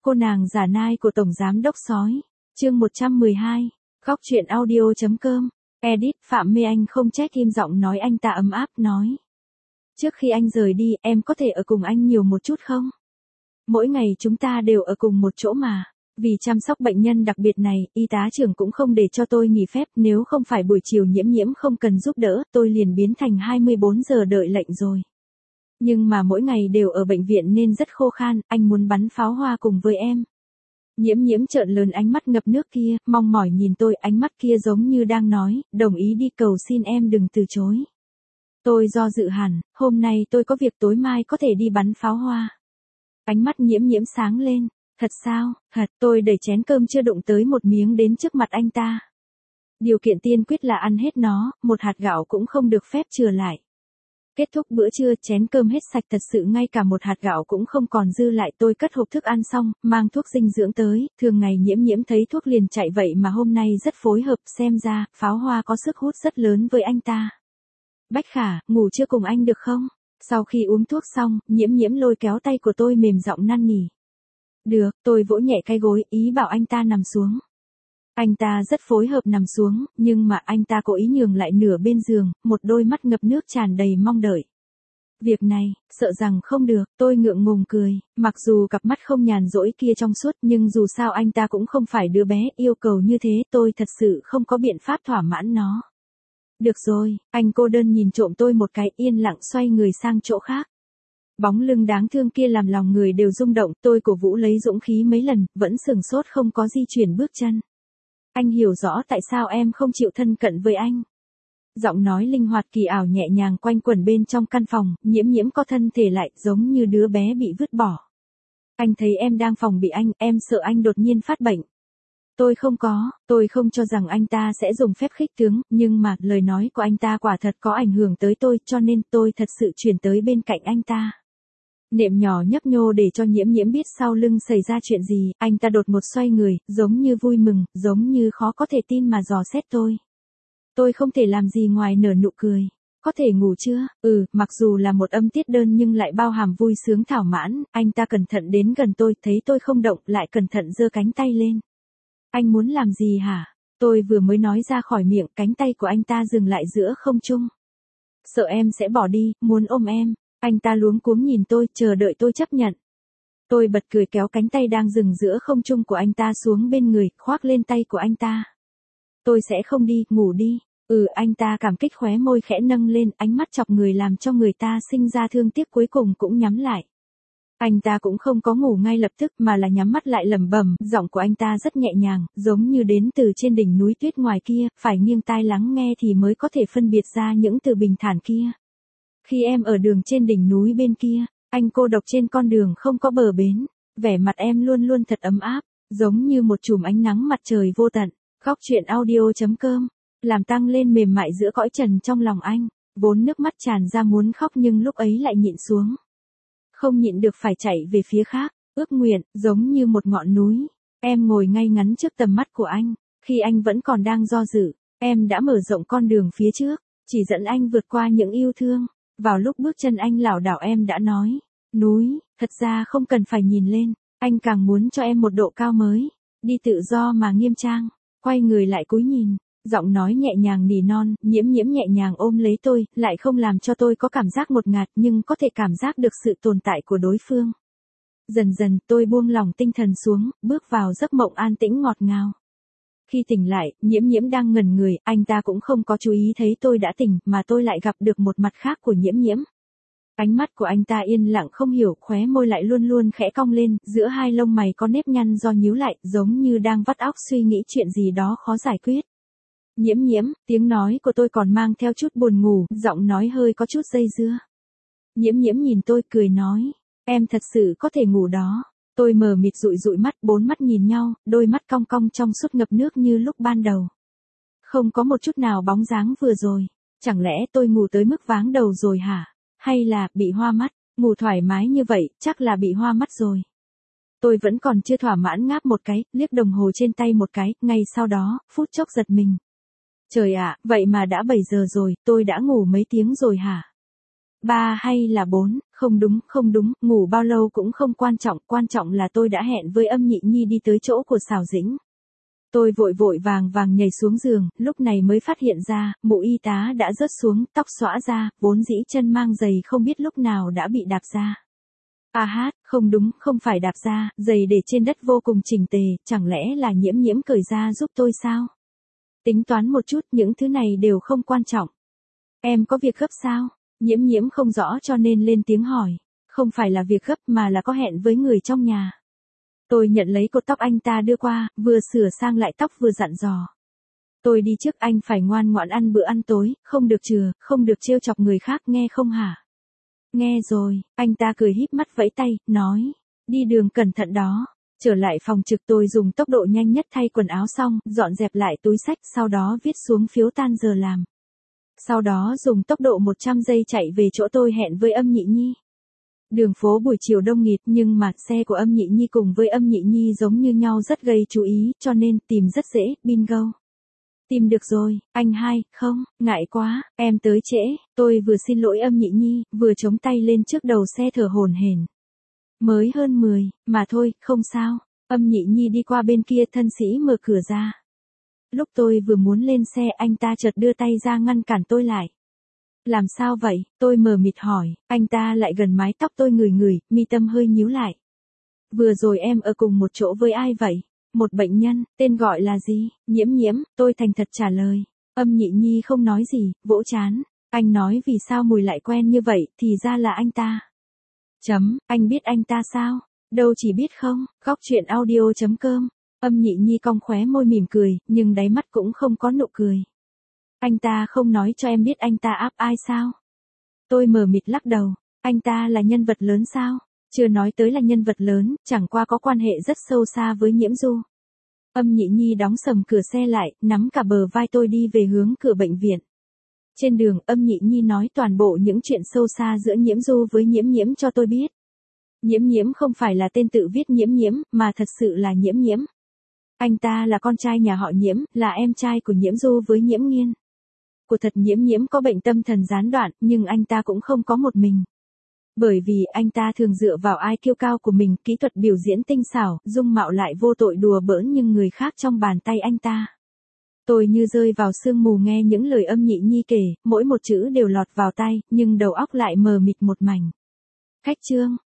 Cô nàng giả nai của Tổng Giám Đốc Sói. Chương 112. Góc truyện audio.com. Edit Phạm Mê Anh không trách im giọng nói anh ta ấm áp nói. Trước khi anh rời đi, em có thể ở cùng anh nhiều một chút không? Mỗi ngày chúng ta đều ở cùng một chỗ mà. Vì chăm sóc bệnh nhân đặc biệt này, y tá trưởng cũng không để cho tôi nghỉ phép, nếu không phải buổi chiều Nhiễm Nhiễm không cần giúp đỡ, tôi liền biến thành 24 giờ đợi lệnh rồi. Nhưng mà mỗi ngày đều ở bệnh viện nên rất khô khan, anh muốn bắn pháo hoa cùng với em. Nhiễm Nhiễm trợn lớn ánh mắt ngập nước kia, mong mỏi nhìn tôi, ánh mắt kia giống như đang nói, đồng ý đi, cầu xin em đừng từ chối. Tôi do dự hẳn, hôm nay tôi có việc, tối mai có thể đi bắn pháo hoa. Ánh mắt Nhiễm Nhiễm sáng lên, thật sao, thật, tôi đẩy chén cơm chưa đụng tới một miếng đến trước mặt anh ta. Điều kiện tiên quyết là ăn hết nó, một hạt gạo cũng không được phép chừa lại. Kết thúc bữa trưa, chén cơm hết sạch, thật sự ngay cả một hạt gạo cũng không còn dư lại. Tôi cất hộp thức ăn xong, mang thuốc dinh dưỡng tới, thường ngày Nhiễm Nhiễm thấy thuốc liền chạy, vậy mà hôm nay rất phối hợp, xem ra, pháo hoa có sức hút rất lớn với anh ta. Bách Khả, ngủ chưa cùng anh được không? Sau khi uống thuốc xong, Nhiễm Nhiễm lôi kéo tay của tôi mềm giọng năn nỉ. Được, tôi vỗ nhẹ cái gối, ý bảo anh ta nằm xuống. Anh ta rất phối hợp nằm xuống, nhưng mà anh ta cố ý nhường lại nửa bên giường, một đôi mắt ngập nước tràn đầy mong đợi. Việc này, sợ rằng không được, tôi ngượng ngùng cười, mặc dù cặp mắt không nhàn rỗi kia trong suốt, nhưng dù sao anh ta cũng không phải đứa bé, yêu cầu như thế, tôi thật sự không có biện pháp thỏa mãn nó. Được rồi, anh cô đơn nhìn trộm tôi một cái, yên lặng xoay người sang chỗ khác. Bóng lưng đáng thương kia làm lòng người đều rung động, tôi cổ vũ lấy dũng khí mấy lần, vẫn sừng sốt không có di chuyển bước chân. Anh hiểu rõ tại sao em không chịu thân cận với anh. Giọng nói linh hoạt kỳ ảo nhẹ nhàng quanh quẩn bên trong căn phòng, Nhiễm Nhiễm co thân thể lại, giống như đứa bé bị vứt bỏ. Anh thấy em đang phòng bị anh, em sợ anh đột nhiên phát bệnh. Tôi không cho rằng anh ta sẽ dùng phép khích tướng, nhưng mà, lời nói của anh ta quả thật có ảnh hưởng tới tôi, cho nên tôi thật sự chuyển tới bên cạnh anh ta. Nệm nhỏ nhấp nhô để cho Nhiễm Nhiễm biết sau lưng xảy ra chuyện gì, anh ta đột ngột xoay người, giống như vui mừng, giống như khó có thể tin mà dò xét tôi. Tôi không thể làm gì ngoài nở nụ cười. Có thể ngủ chưa? Mặc dù là một âm tiết đơn nhưng lại bao hàm vui sướng thỏa mãn, anh ta cẩn thận đến gần tôi, thấy tôi không động, lại cẩn thận giơ cánh tay lên. Anh muốn làm gì hả? Tôi vừa mới nói ra khỏi miệng, cánh tay của anh ta dừng lại giữa không trung. Sợ em sẽ bỏ đi, muốn ôm em. Anh ta luống cuống nhìn tôi, chờ đợi tôi chấp nhận. Tôi bật cười kéo cánh tay đang dừng giữa không trung của anh ta xuống bên người, khoác lên tay của anh ta. Tôi sẽ không đi, ngủ đi. Anh ta cảm kích khóe môi khẽ nâng lên, ánh mắt chọc người làm cho người ta sinh ra thương tiếc, cuối cùng cũng nhắm lại. Anh ta cũng không có ngủ ngay lập tức mà là nhắm mắt lại lẩm bẩm, giọng của anh ta rất nhẹ nhàng, giống như đến từ trên đỉnh núi tuyết ngoài kia, phải nghiêng tai lắng nghe thì mới có thể phân biệt ra những từ bình thản kia. Khi em ở đường trên đỉnh núi bên kia, anh cô độc trên con đường không có bờ bến, vẻ mặt em luôn luôn thật ấm áp, giống như một chùm ánh nắng mặt trời vô tận. Góc truyện audio.com, làm tăng lên mềm mại giữa cõi trần trong lòng anh, vốn nước mắt tràn ra muốn khóc nhưng lúc ấy lại nhịn xuống. Không nhịn được phải chạy về phía khác, ước nguyện, giống như một ngọn núi. Em ngồi ngay ngắn trước tầm mắt của anh, khi anh vẫn còn đang do dự, em đã mở rộng con đường phía trước, chỉ dẫn anh vượt qua những yêu thương. Vào lúc bước chân anh lảo đảo em đã nói, núi, thật ra không cần phải nhìn lên, anh càng muốn cho em một độ cao mới, đi tự do mà nghiêm trang, quay người lại cúi nhìn, giọng nói nhẹ nhàng nỉ non, Nhiễm Nhiễm nhẹ nhàng ôm lấy tôi, lại không làm cho tôi có cảm giác ngột ngạt nhưng có thể cảm giác được sự tồn tại của đối phương. Dần dần tôi buông lỏng tinh thần xuống, bước vào giấc mộng an tĩnh ngọt ngào. Khi tỉnh lại, Nhiễm Nhiễm đang ngẩn người, anh ta cũng không có chú ý thấy tôi đã tỉnh, mà tôi lại gặp được một mặt khác của Nhiễm Nhiễm. Ánh mắt của anh ta yên lặng không hiểu, khóe môi lại luôn luôn khẽ cong lên, giữa hai lông mày có nếp nhăn do nhíu lại, giống như đang vắt óc suy nghĩ chuyện gì đó khó giải quyết. Nhiễm Nhiễm, tiếng nói của tôi còn mang theo chút buồn ngủ, giọng nói hơi có chút dây dưa. Nhiễm Nhiễm nhìn tôi cười nói, em thật sự có thể ngủ đó. Tôi mờ mịt dụi dụi mắt, bốn mắt nhìn nhau, đôi mắt cong cong trong suốt ngập nước như lúc ban đầu. Không có một chút nào bóng dáng vừa rồi. Chẳng lẽ tôi ngủ tới mức váng đầu rồi hả? Hay là, bị hoa mắt? Ngủ thoải mái như vậy, chắc là bị hoa mắt rồi. Tôi vẫn còn chưa thỏa mãn ngáp một cái, liếc đồng hồ trên tay một cái, ngay sau đó, phút chốc giật mình. Trời ạ, vậy mà đã 7 giờ rồi, tôi đã ngủ mấy tiếng rồi hả? 3 hay là 4, Không đúng, ngủ bao lâu cũng không quan trọng là tôi đã hẹn với Âm Nhị Nhi đi tới chỗ của Sào Dĩnh. Tôi vội vàng nhảy xuống giường, lúc này mới phát hiện ra, mũ y tá đã rớt xuống, tóc xõa ra, vốn dĩ chân mang giày không biết lúc nào đã bị đạp ra. Không đúng, không phải đạp ra, giày để trên đất vô cùng chỉnh tề, chẳng lẽ là Nhiễm cởi ra giúp tôi sao? Tính toán một chút, những thứ này đều không quan trọng. Em có việc gấp sao? Nhiễm không rõ cho nên lên tiếng hỏi. Không phải là việc gấp mà là có hẹn với người trong nhà. Tôi nhận lấy cột tóc anh ta đưa qua, vừa sửa sang lại tóc vừa dặn dò. Tôi đi trước, anh phải ngoan ngoãn ăn bữa ăn tối, không được trêu chọc người khác, nghe không hả? Nghe rồi, anh ta cười híp mắt vẫy tay, nói. Đi đường cẩn thận đó. Trở lại phòng trực, tôi dùng tốc độ nhanh nhất thay quần áo xong, dọn dẹp lại túi xách, sau đó viết xuống phiếu tan giờ làm. Sau đó dùng tốc độ 100 giây chạy về chỗ tôi hẹn với Âm Nhị Nhi. Đường phố buổi chiều đông nghịt nhưng mà xe của Âm Nhị Nhi cùng với Âm Nhị Nhi giống như nhau rất gây chú ý, cho nên tìm rất dễ, bingo. Tìm được rồi, anh hai, không, ngại quá, em tới trễ, tôi vừa xin lỗi Âm Nhị Nhi, vừa chống tay lên trước đầu xe thở hổn hển. Mới hơn 10, mà thôi, không sao. Âm Nhị Nhi đi qua bên kia, thân sĩ mở cửa ra. Lúc tôi vừa muốn lên xe, anh ta chợt đưa tay ra ngăn cản tôi lại. Làm sao vậy? Tôi mờ mịt hỏi, anh ta lại gần mái tóc tôi ngửi, mi tâm hơi nhíu lại. Vừa rồi em ở cùng một chỗ với ai vậy? Một bệnh nhân, tên gọi là gì? Nhiễm, tôi thành thật trả lời. Âm Nhị Nhi không nói gì, vỗ trán. Anh nói vì sao mùi lại quen như vậy, thì ra là anh ta. Anh biết anh ta sao? Đâu chỉ biết không, Góc Chuyện Audio.com. Âm Nhị Nhi cong khóe môi mỉm cười, nhưng đáy mắt cũng không có nụ cười. Anh ta không nói cho em biết anh ta áp ai sao? Tôi mờ mịt lắc đầu, anh ta là nhân vật lớn sao? Chưa nói tới là nhân vật lớn, chẳng qua có quan hệ rất sâu xa với Nhiễm Du. Âm Nhị Nhi đóng sầm cửa xe lại, nắm cả bờ vai tôi đi về hướng cửa bệnh viện. Trên đường, Âm Nhị Nhi nói toàn bộ những chuyện sâu xa giữa Nhiễm Du với Nhiễm cho tôi biết. Nhiễm không phải là tên tự viết Nhiễm, mà thật sự là Nhiễm. Anh ta là con trai nhà họ Nhiễm, là em trai của Nhiễm Du với Nhiễm Nghiên. Của thật Nhiễm có bệnh tâm thần gián đoạn, nhưng anh ta cũng không có một mình. Bởi vì anh ta thường dựa vào ai kiêu cao của mình, kỹ thuật biểu diễn tinh xảo, dung mạo lại vô tội đùa bỡn nhưng người khác trong bàn tay anh ta. Tôi như rơi vào sương mù nghe những lời Âm Nhị Nhi kể, mỗi một chữ đều lọt vào tai, nhưng đầu óc lại mờ mịt một mảnh. Khách trương,